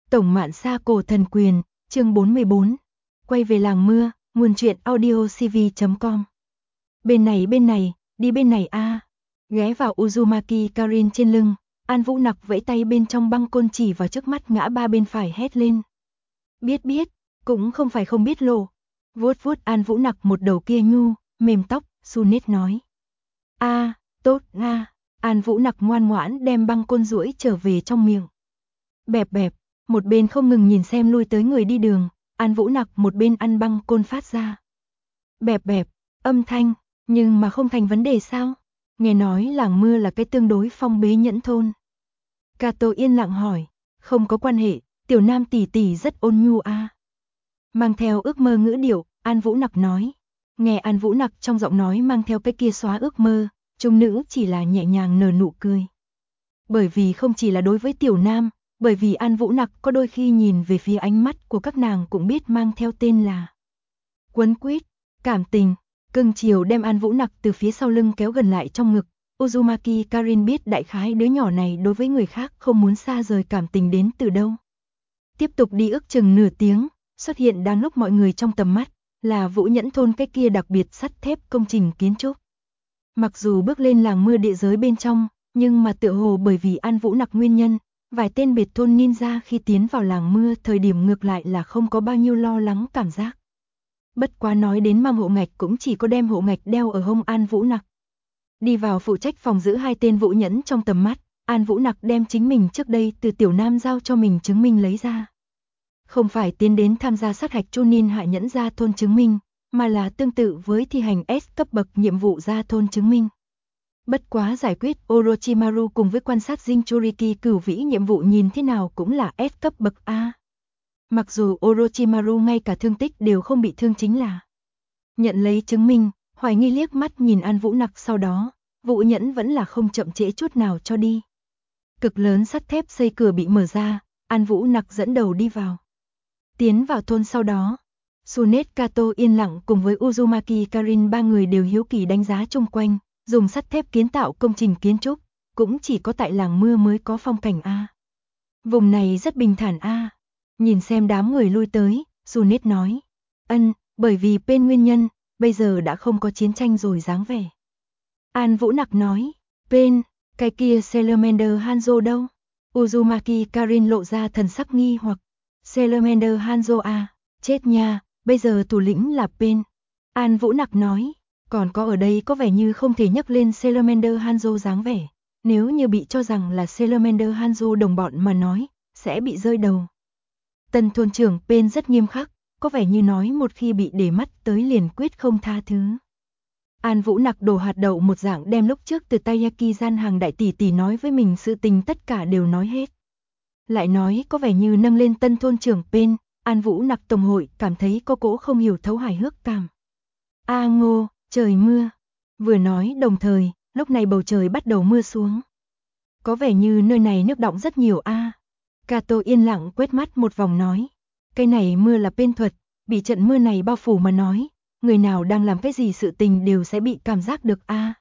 Tổng Mạn Sa Cổ Thần Quyền, chương 44. Quay về làng mưa, nguồn truyện audiocv.com. Bên này, đi bên này a. Ghé vào Uzumaki Karin trên lưng, An Vũ Nặc vẫy tay bên trong băng côn chỉ vào trước mắt ngã ba bên phải hét lên. Biết, cũng không phải không biết lộ. Vuốt An Vũ Nặc một đầu kia nhu, mềm tóc, Sunet nói. Tốt a. An Vũ Nặc ngoan ngoãn đem băng côn duỗi trở về trong miệng. Bẹp, một bên không ngừng nhìn xem lui tới người đi đường, An Vũ Nặc một bên ăn băng côn phát ra. Bẹp, âm thanh, nhưng mà không thành vấn đề sao? Nghe nói làng mưa là cái tương đối phong bế nhẫn thôn. Kato yên lặng hỏi, không có quan hệ, tiểu nam tỷ tỷ rất ôn nhu a. Mang theo ước mơ ngữ điệu, An Vũ Nặc nói. Nghe An Vũ Nặc trong giọng nói mang theo cái kia xóa ước mơ, trung nữ chỉ là nhẹ nhàng nở nụ cười. Bởi vì không chỉ là đối với tiểu nam, bởi vì An Vũ Nặc có đôi khi nhìn về phía ánh mắt của các nàng cũng biết mang theo tên là quấn quýt, cảm tình, cưng chiều đem An Vũ Nặc từ phía sau lưng kéo gần lại trong ngực. Uzumaki Karin biết đại khái đứa nhỏ này đối với người khác không muốn xa rời cảm tình đến từ đâu. Tiếp tục đi ước chừng nửa tiếng, xuất hiện đang lúc mọi người trong tầm mắt, là Vũ Nhẫn thôn cái kia đặc biệt sắt thép công trình kiến trúc. Mặc dù bước lên làng mưa địa giới bên trong, nhưng mà tựa hồ bởi vì An Vũ Nặc nguyên nhân, vài tên biệt thôn ninja khi tiến vào làng mưa thời điểm ngược lại là không có bao nhiêu lo lắng cảm giác. Bất quá nói đến mang hộ ngạch cũng chỉ có đem hộ ngạch đeo ở hông An Vũ Nặc. Đi vào phụ trách phòng giữ hai tên Vũ Nhẫn trong tầm mắt, An Vũ Nặc đem chính mình trước đây từ tiểu nam giao cho mình chứng minh lấy ra. Không phải tiến đến tham gia sát hạch Chunin hạ nhẫn ra thôn chứng minh, mà là tương tự với thi hành S cấp bậc nhiệm vụ ra thôn chứng minh. Bất quá giải quyết Orochimaru cùng với quan sát Jinchuriki cửu vĩ nhiệm vụ nhìn thế nào cũng là S cấp bậc A. Mặc dù Orochimaru ngay cả thương tích đều không bị thương chính là. Nhận lấy chứng minh, hoài nghi liếc mắt nhìn An Vũ Nặc sau đó, Vũ Nhẫn vẫn là không chậm trễ chút nào cho đi. Cực lớn sắt thép xây cửa bị mở ra, An Vũ Nặc dẫn đầu đi vào. Tiến vào thôn sau đó, Sunet Kato yên lặng cùng với Uzumaki Karin ba người đều hiếu kỳ đánh giá chung quanh, dùng sắt thép kiến tạo công trình kiến trúc, cũng chỉ có tại làng mưa mới có phong cảnh A. Vùng này rất bình thản A. Nhìn xem đám người lui tới, Sunet nói. Bởi vì bên nguyên nhân, bây giờ đã không có chiến tranh rồi dáng vẻ. An Vũ Nặc nói, bên, cái kia Salamander Hanzo đâu? Uzumaki Karin lộ ra thần sắc nghi hoặc. Salamander Hanzo à, chết nha, bây giờ thủ lĩnh là bên. An Vũ Nặc nói, còn có ở đây có vẻ như không thể nhắc lên Salamander Hanzo dáng vẻ. Nếu như bị cho rằng là Salamander Hanzo đồng bọn mà nói, sẽ bị rơi đầu. Tân thôn trưởng bên rất nghiêm khắc, có vẻ như nói một khi bị để mắt tới liền quyết không tha thứ. An Vũ Nặc đổ hạt đậu một dạng đem lúc trước từ Taiyaki gian hàng đại tỷ tỷ nói với mình sự tình tất cả đều nói hết. Lại nói có vẻ như nâng lên tân thôn trưởng bên, An Vũ Nặc tổng hội cảm thấy có cỗ không hiểu thấu hài hước cảm. Ngô, trời mưa. Vừa nói đồng thời, lúc này bầu trời bắt đầu mưa xuống. Có vẻ như nơi này nước đọng rất nhiều Kato yên lặng quét mắt một vòng nói. Cái này mưa là bên thuật, bị trận mưa này bao phủ mà nói, người nào đang làm cái gì sự tình đều sẽ bị cảm giác được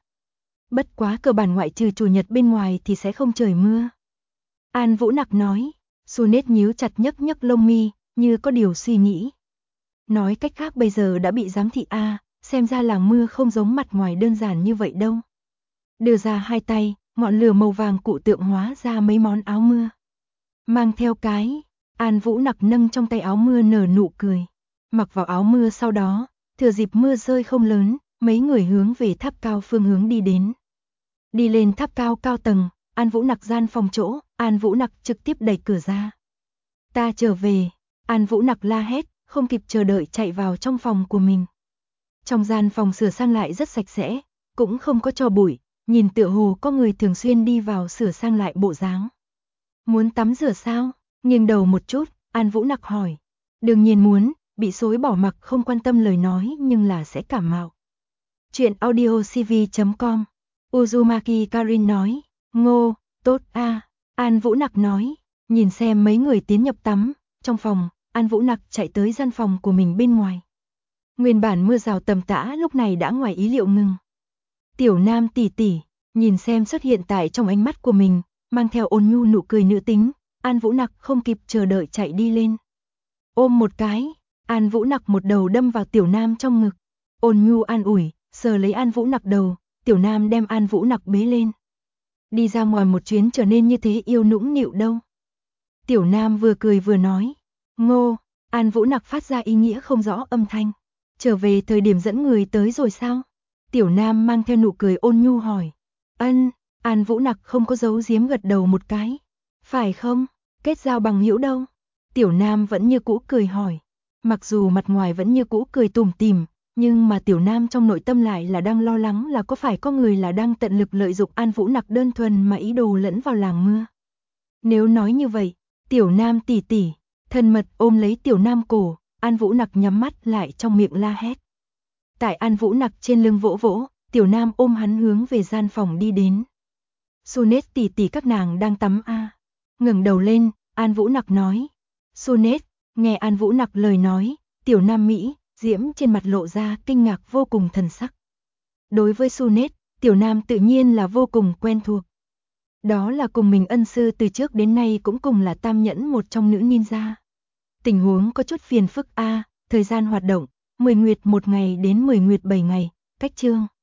Bất quá cơ bản ngoại trừ chủ nhật bên ngoài thì sẽ không trời mưa. An Vũ Nặc nói, Sunet nhíu chặt nhấc lông mi, như có điều suy nghĩ. Nói cách khác bây giờ đã bị giám thị xem ra làng mưa không giống mặt ngoài đơn giản như vậy đâu. Đưa ra hai tay, ngọn lửa màu vàng cụ tượng hóa ra mấy món áo mưa. Mang theo cái, An Vũ Nặc nâng trong tay áo mưa nở nụ cười. Mặc vào áo mưa sau đó, thừa dịp mưa rơi không lớn, mấy người hướng về tháp cao phương hướng đi đến. Đi lên tháp cao cao tầng, An Vũ Nặc gian phòng chỗ, An Vũ Nặc trực tiếp đẩy cửa ra. Ta trở về, An Vũ Nặc la hét, không kịp chờ đợi chạy vào trong phòng của mình. Trong gian phòng sửa sang lại rất sạch sẽ, cũng không có tro bụi, nhìn tựa hồ có người thường xuyên đi vào sửa sang lại bộ dáng. Muốn tắm rửa sao? Nghiêng đầu một chút, An Vũ Nặc hỏi. Đương nhiên muốn, bị xối bỏ mặc không quan tâm lời nói nhưng là sẽ cảm mạo. Chuyện audiocv.com. Uzumaki Karin nói. Ngô, tốt An Vũ Nặc nói. Nhìn xem mấy người tiến nhập tắm, trong phòng, An Vũ Nặc chạy tới gian phòng của mình bên ngoài. Nguyên bản mưa rào tầm tã lúc này đã ngoài ý liệu ngừng. Tiểu nam tỷ tỷ, nhìn xem xuất hiện tại trong ánh mắt của mình, mang theo ôn nhu nụ cười nữ tính, An Vũ Nặc không kịp chờ đợi chạy đi lên. Ôm một cái, An Vũ Nặc một đầu đâm vào Tiểu Nam trong ngực. Ôn nhu an ủi, sờ lấy An Vũ Nặc đầu, Tiểu Nam đem An Vũ Nặc bế lên. Đi ra ngoài một chuyến trở nên như thế yêu nũng nịu đâu. Tiểu Nam vừa cười vừa nói. Ngô, An Vũ Nặc phát ra ý nghĩa không rõ âm thanh. Trở về thời điểm dẫn người tới rồi sao? Tiểu Nam mang theo nụ cười ôn nhu hỏi. Ân, An Vũ Nặc không có giấu giếm gật đầu một cái. Phải không? Kết giao bằng hữu đâu? Tiểu Nam vẫn như cũ cười hỏi. Mặc dù mặt ngoài vẫn như cũ cười tủm tỉm, nhưng mà Tiểu Nam trong nội tâm lại là đang lo lắng là có phải có người là đang tận lực lợi dụng An Vũ Nặc đơn thuần mà ý đồ lẫn vào làng mưa. Nếu nói như vậy, Tiểu Nam tỷ tỷ, thân mật ôm lấy Tiểu Nam cổ, An Vũ Nặc nhắm mắt lại trong miệng la hét. Tại An Vũ Nặc trên lưng vỗ vỗ, Tiểu Nam ôm hắn hướng về gian phòng đi đến. Sunet tỷ tỷ các nàng đang tắm a. Ngẩng đầu lên, An Vũ Nặc nói. Sunet, nghe An Vũ Nặc lời nói, Tiểu Nam Mỹ, diễm trên mặt lộ ra kinh ngạc vô cùng thần sắc. Đối với Sunet, Tiểu Nam tự nhiên là vô cùng quen thuộc. Đó là cùng mình ân sư từ trước đến nay cũng cùng là tam nhẫn một trong nữ ninja. Tình huống có chút phiền phức a, thời gian hoạt động, 10 nguyệt 1 ngày đến 10 nguyệt 7 ngày, cách chương.